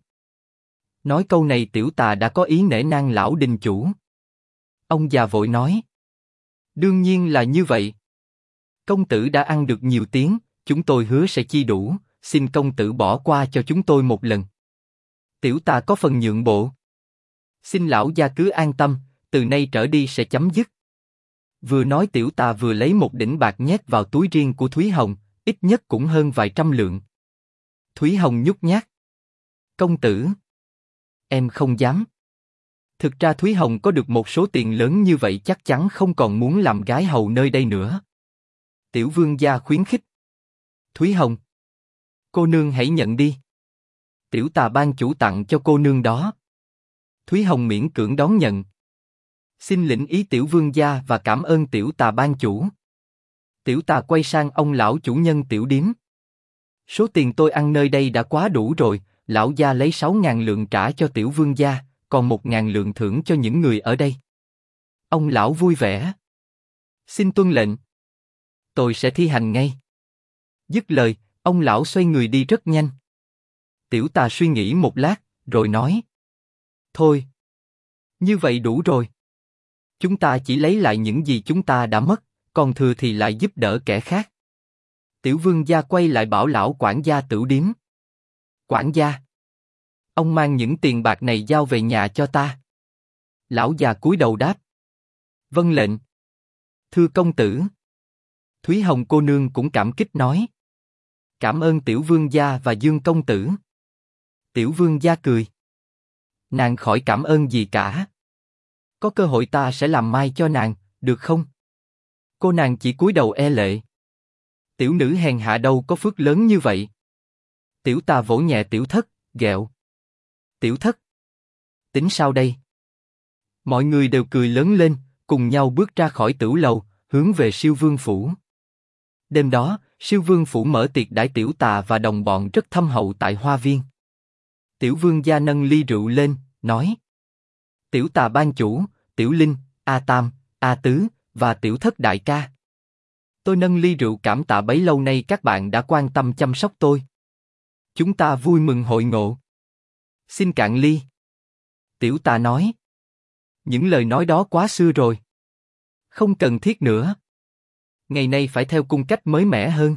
Nói câu này Tiểu Tà đã có ý nể nang lão đình chủ. Ông già vội nói. Đương nhiên là như vậy. Công tử đã ăn được nhiều tiếng, chúng tôi hứa sẽ chi đủ, xin công tử bỏ qua cho chúng tôi một lần. Tiểu Tà có phần nhượng bộ. Xin lão gia cứ an tâm, từ nay trở đi sẽ chấm dứt. Vừa nói Tiểu Tà vừa lấy một đỉnh bạc nhét vào túi riêng của Thúy Hồng, ít nhất cũng hơn vài trăm lượng. Thúy Hồng nhút nhát. Công tử. Em không dám. Thực ra Thúy Hồng có được một số tiền lớn như vậy chắc chắn không còn muốn làm gái hầu nơi đây nữa. Tiểu vương gia khuyến khích. Thúy Hồng. Cô nương hãy nhận đi. Tiểu Tà ban chủ tặng cho cô nương đó. Thúy Hồng miễn cưỡng đón nhận. Xin lĩnh ý tiểu vương gia và cảm ơn Tiểu Tà ban chủ. Tiểu Tà quay sang ông lão chủ nhân tiểu điếm. Số tiền tôi ăn nơi đây đã quá đủ rồi, lão gia lấy 6.000 lượng trả cho tiểu vương gia, còn 1.000 lượng thưởng cho những người ở đây. Ông lão vui vẻ. Xin tuân lệnh. Tôi sẽ thi hành ngay. Dứt lời, ông lão xoay người đi rất nhanh. Tiểu Tà suy nghĩ một lát, rồi nói. Thôi. Như vậy đủ rồi. Chúng ta chỉ lấy lại những gì chúng ta đã mất, còn thừa thì lại giúp đỡ kẻ khác. Tiểu vương gia quay lại bảo lão quản gia tửu điếm. Quản gia, ông mang những tiền bạc này giao về nhà cho ta. Lão già cúi đầu đáp. Vâng lệnh. Thưa công tử. Thúy Hồng cô nương cũng cảm kích nói. Cảm ơn tiểu vương gia và Dương công tử. Tiểu vương gia cười. Nàng khỏi cảm ơn gì cả. Có cơ hội ta sẽ làm mai cho nàng, được không? Cô nàng chỉ cúi đầu e lệ. Tiểu nữ hèn hạ đâu có phước lớn như vậy. Tiểu tà vỗ nhẹ tiểu thất, ghẹo. Tiểu thất. Tính sao đây? Mọi người đều cười lớn lên, cùng nhau bước ra khỏi tửu lầu, hướng về Siêu Vương phủ. Đêm đó, Siêu Vương phủ mở tiệc đãi tiểu tà và đồng bọn rất thâm hậu tại hoa viên. Tiểu vương gia nâng ly rượu lên, nói. Tiểu tà ban chủ, tiểu linh, A Tam, A Tứ, và tiểu thất đại ca. Tôi nâng ly rượu cảm tạ bấy lâu nay các bạn đã quan tâm chăm sóc tôi. Chúng ta vui mừng hội ngộ. Xin cạn ly. Tiểu tà nói. Những lời nói đó quá xưa rồi. Không cần thiết nữa. Ngày nay phải theo cung cách mới mẻ hơn.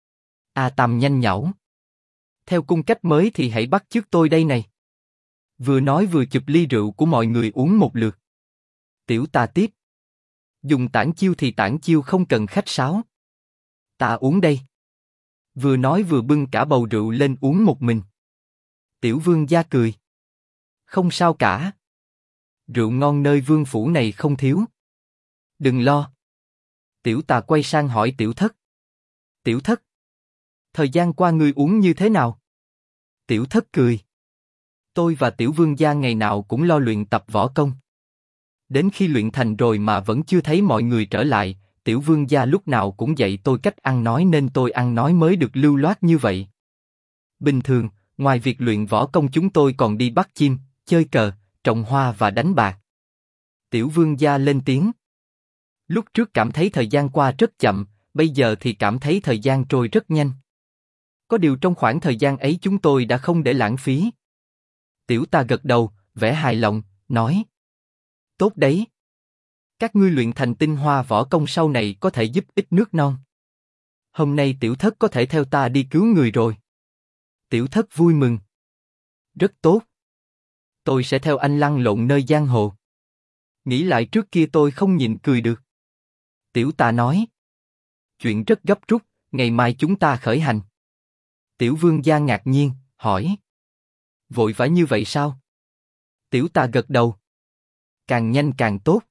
A Tam nhanh nhảu. Theo cung cách mới thì hãy bắt chước tôi đây này. Vừa nói vừa chụp ly rượu của mọi người uống một lượt. Tiểu tà tiếp. Dùng tản chiêu thì tản chiêu không cần khách sáo. Ta uống đây. Vừa nói vừa bưng cả bầu rượu lên uống một mình. Tiểu vương gia cười. Không sao cả. Rượu ngon nơi vương phủ này không thiếu. Đừng lo. Tiểu tà quay sang hỏi tiểu thất. Tiểu thất. Thời gian qua ngươi uống như thế nào? Tiểu thất cười. Tôi và tiểu vương gia ngày nào cũng lo luyện tập võ công. Đến khi luyện thành rồi mà vẫn chưa thấy mọi người trở lại, tiểu vương gia lúc nào cũng dạy tôi cách ăn nói nên tôi ăn nói mới được lưu loát như vậy. Bình thường, ngoài việc luyện võ công chúng tôi còn đi bắt chim, chơi cờ, trồng hoa và đánh bạc. Tiểu vương gia lên tiếng. Lúc trước cảm thấy thời gian qua rất chậm, bây giờ thì cảm thấy thời gian trôi rất nhanh. Có điều trong khoảng thời gian ấy chúng tôi đã không để lãng phí. Tiểu ta gật đầu, vẻ hài lòng, nói. Tốt đấy. Các ngươi luyện thành tinh hoa võ công sau này có thể giúp ích nước non. Hôm nay tiểu thất có thể theo ta đi cứu người rồi. Tiểu thất vui mừng. Rất tốt. Tôi sẽ theo anh lăn lộn nơi giang hồ. Nghĩ lại trước kia tôi không nhịn cười được. Tiểu ta nói. Chuyện rất gấp rút, ngày mai chúng ta khởi hành. Tiểu vương gia ngạc nhiên, hỏi. Vội vã như vậy sao? Tiểu ta gật đầu. Càng nhanh càng tốt.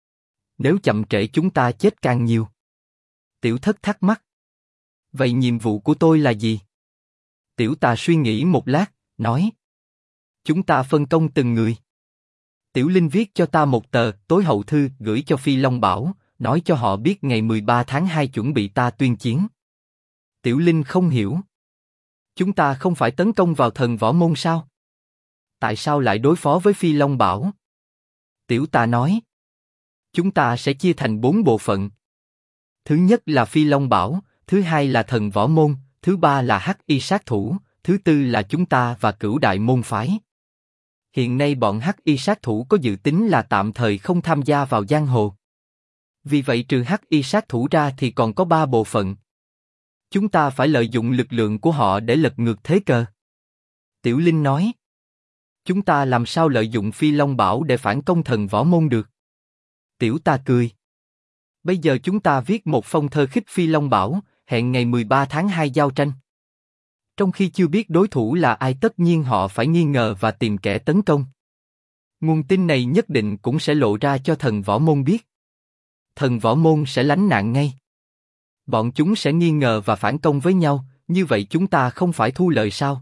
Nếu chậm trễ chúng ta chết càng nhiều. Tiểu thất thắc mắc. Vậy nhiệm vụ của tôi là gì? Tiểu ta suy nghĩ một lát, nói. Chúng ta phân công từng người. Tiểu Linh viết cho ta một tờ tối hậu thư gửi cho Phi Long Bảo, nói cho họ biết ngày 13 tháng 2 chuẩn bị ta tuyên chiến. Tiểu Linh không hiểu. Chúng ta không phải tấn công vào thần võ môn sao? Tại sao lại đối phó với Phi Long Bảo? Tiểu ta nói. Chúng ta sẽ chia thành 4 bộ phận. Thứ nhất là Phi Long Bảo, thứ hai là thần võ môn, thứ ba là Hắc Y sát thủ, thứ tư là chúng ta và Cửu Đại môn phái. Hiện nay bọn Hắc Y sát thủ có dự tính là tạm thời không tham gia vào giang hồ. Vì vậy trừ Hắc Y sát thủ ra thì còn có 3 bộ phận. Chúng ta phải lợi dụng lực lượng của họ để lật ngược thế cờ. Tiểu Linh nói. Chúng ta làm sao lợi dụng Phi Long Bảo để phản công thần võ môn được? Tiểu ta cười. Bây giờ chúng ta viết một phong thơ khích Phi Long Bảo, hẹn ngày 13 tháng 2 giao tranh. Trong khi chưa biết đối thủ là ai tất nhiên họ phải nghi ngờ và tìm kẻ tấn công. Nguồn tin này nhất định cũng sẽ lộ ra cho thần võ môn biết. Thần võ môn sẽ lánh nạn ngay. Bọn chúng sẽ nghi ngờ và phản công với nhau, như vậy chúng ta không phải thu lợi sao?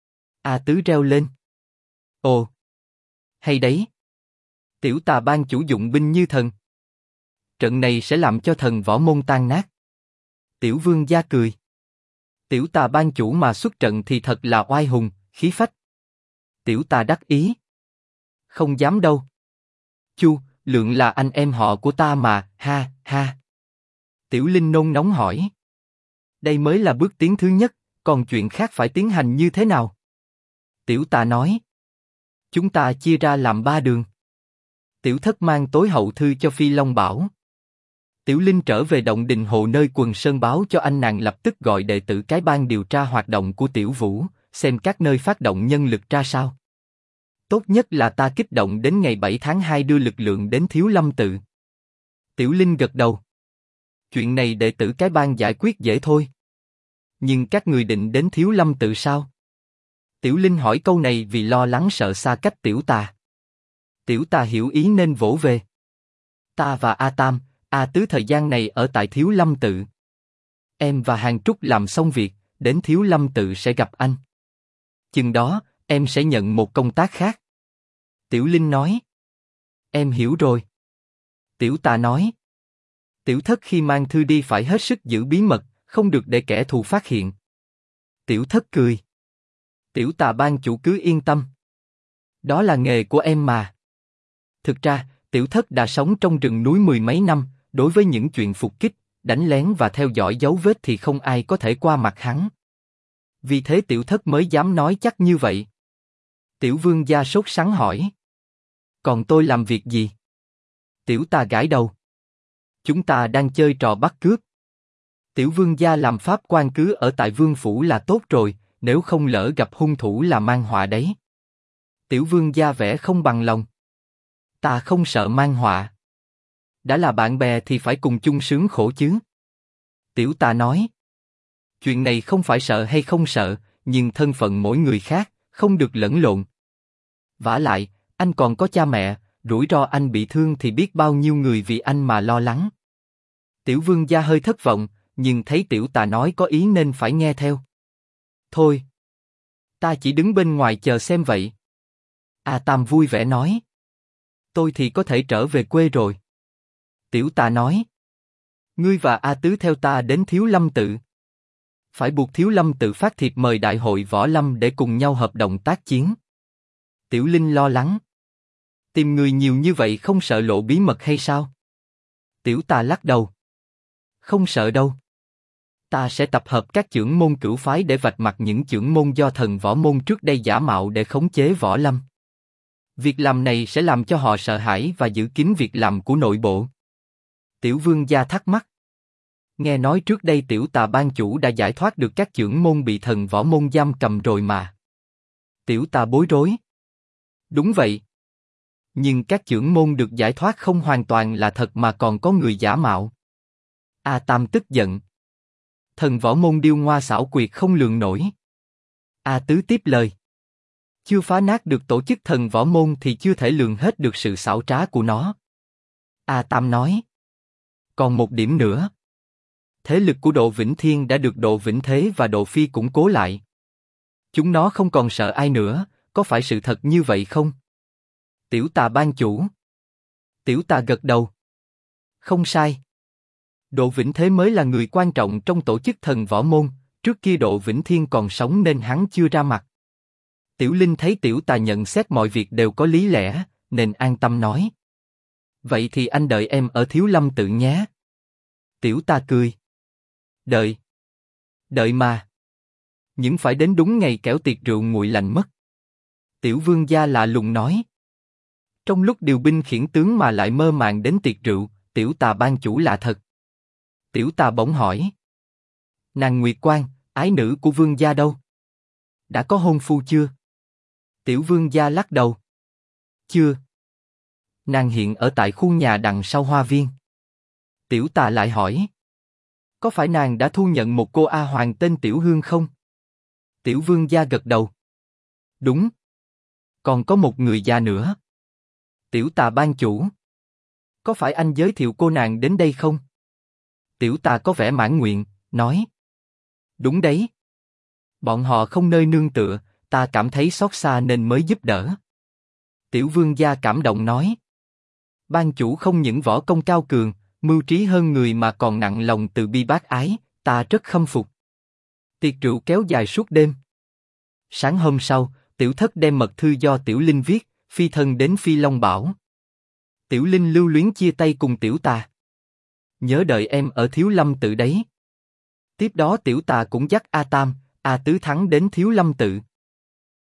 A Tứ reo lên. Ồ! Hay đấy! Tiểu tà ban chủ dụng binh như thần. Trận này sẽ làm cho thần võ môn tan nát. Tiểu vương gia cười. Tiểu tà ban chủ mà xuất trận thì thật là oai hùng, khí phách. Tiểu tà đắc ý. Không dám đâu. Chu, Lượng là anh em họ của ta mà, ha, ha. Tiểu Linh nôn nóng hỏi. Đây mới là bước tiến thứ nhất, còn chuyện khác phải tiến hành như thế nào? Tiểu tà nói. Chúng ta chia ra làm 3 đường. Tiểu Thất mang tối hậu thư cho Phi Long Bảo. Tiểu Linh trở về động Đình Hồ nơi Quần Sơn báo cho anh, nàng lập tức gọi đệ tử cái bang điều tra hoạt động của Tiểu Vũ, xem các nơi phát động nhân lực ra sao. Tốt nhất là ta kích động đến ngày 7 tháng 2 đưa lực lượng đến Thiếu Lâm tự. Tiểu Linh gật đầu. Chuyện này đệ tử cái bang giải quyết dễ thôi. Nhưng các người định đến Thiếu Lâm tự sao? Tiểu Linh hỏi câu này vì lo lắng sợ xa cách Tiểu Tà. Tiểu Tà hiểu ý nên vỗ về. Ta và A Tam, A Tứ thời gian này ở tại Thiếu Lâm tự. Em và Hàng Trúc làm xong việc, đến Thiếu Lâm tự sẽ gặp anh. Chừng đó, em sẽ nhận một công tác khác. Tiểu Linh nói. Em hiểu rồi. Tiểu Tà nói. Tiểu Thất khi mang thư đi phải hết sức giữ bí mật, không được để kẻ thù phát hiện. Tiểu Thất cười. Tiểu Tà ban chủ cứ yên tâm. Đó là nghề của em mà. Thực ra, Tiểu Thất đã sống trong rừng núi mười mấy năm, đối với những chuyện phục kích, đánh lén và theo dõi dấu vết thì không ai có thể qua mặt hắn. Vì thế Tiểu Thất mới dám nói chắc như vậy. Tiểu Vương gia sốt sắng hỏi. Còn tôi làm việc gì? Tiểu Tà gãi đầu. Chúng ta đang chơi trò bắt cướp. Tiểu Vương gia làm pháp quan cứ ở tại Vương phủ là tốt rồi, nếu không lỡ gặp hung thủ là mang họa đấy. Tiểu Vương gia vẻ không bằng lòng. Ta không sợ mang họa. Đã là bạn bè thì phải cùng chung sướng khổ chứ. Tiểu Tà nói. Chuyện này không phải sợ hay không sợ, nhưng thân phận mỗi người khác, không được lẫn lộn. Vả lại, anh còn có cha mẹ, rủi ro anh bị thương thì biết bao nhiêu người vì anh mà lo lắng. Tiểu Vương gia hơi thất vọng, nhưng thấy Tiểu Tà nói có ý nên phải nghe theo. Thôi, ta chỉ đứng bên ngoài chờ xem vậy. A Tam vui vẻ nói. Tôi thì có thể trở về quê rồi. Tiểu Tà nói. Ngươi và A Tứ theo ta đến Thiếu Lâm tự. Phải buộc Thiếu Lâm tự phát thiệp mời đại hội võ lâm để cùng nhau hợp đồng tác chiến. Tiểu Linh lo lắng. Tìm người nhiều như vậy không sợ lộ bí mật hay sao? Tiểu Tà lắc đầu. Không sợ đâu. Ta sẽ tập hợp các chưởng môn cửu phái để vạch mặt những chưởng môn do thần võ môn trước đây giả mạo để khống chế võ lâm. Việc làm này sẽ làm cho họ sợ hãi và giữ kín việc làm của nội bộ. Tiểu Vương gia thắc mắc. Nghe nói trước đây Tiểu Tà ban chủ đã giải thoát được các chưởng môn bị thần võ môn giam cầm rồi mà. Tiểu Tà bối rối. Đúng vậy. Nhưng các chưởng môn được giải thoát không hoàn toàn là thật mà còn có người giả mạo. A Tam tức giận. Thần võ môn điêu ngoa xảo quyệt không lường nổi. A Tứ tiếp lời. Chưa phá nát được tổ chức thần võ môn thì chưa thể lường hết được sự xảo trá của nó. A Tam nói. Còn một điểm nữa. Thế lực của Độ Vĩnh Thiên đã được Độ Vĩnh Thế và Độ Phi củng cố lại. Chúng nó không còn sợ ai nữa, có phải sự thật như vậy không? Tiểu Tà ban chủ. Tiểu Tà gật đầu. Không sai. Độ Vĩnh Thế mới là người quan trọng trong tổ chức thần võ môn, trước kia Độ Vĩnh Thiên còn sống nên hắn chưa ra mặt. Tiểu Linh thấy Tiểu Tà nhận xét mọi việc đều có lý lẽ, nên an tâm nói. Vậy thì anh đợi em ở Thiếu Lâm tự nhé. Tiểu Tà cười. Đợi. Đợi mà. Nhưng phải đến đúng ngày kẻo tiệc rượu nguội lạnh mất. Tiểu Vương gia lạ lùng nói. Trong lúc điều binh khiển tướng mà lại mơ màng đến tiệc rượu, Tiểu Tà ban chủ lạ thật. Tiểu Tà bỗng hỏi. Nàng Nguyệt Quan, ái nữ của Vương gia đâu? Đã có hôn phu chưa? Tiểu Vương gia lắc đầu. Chưa. Nàng hiện ở tại khu nhà đằng sau hoa viên. Tiểu Tà lại hỏi. Có phải nàng đã thu nhận một cô A Hoàng tên Tiểu Hương không? Tiểu Vương gia gật đầu. Đúng. Còn có một người già nữa. Tiểu Tà ban chủ. Có phải anh giới thiệu cô nàng đến đây không? Tiểu Tà có vẻ mãn nguyện, nói. Đúng đấy. Bọn họ không nơi nương tựa, ta cảm thấy xót xa nên mới giúp đỡ. Tiểu Vương gia cảm động nói. Ban chủ không những võ công cao cường, mưu trí hơn người mà còn nặng lòng từ bi bác ái, ta rất khâm phục. Tiệc rượu kéo dài suốt đêm. Sáng hôm sau, Tiểu Thất đem mật thư do Tiểu Linh viết, phi thân đến Phi Long Bảo. Tiểu Linh lưu luyến chia tay cùng Tiểu Tà. Nhớ đợi em ở Thiếu Lâm tự đấy. Tiếp đó Tiểu Tà cũng dắt A Tam, A Tứ Thắng đến Thiếu Lâm tự.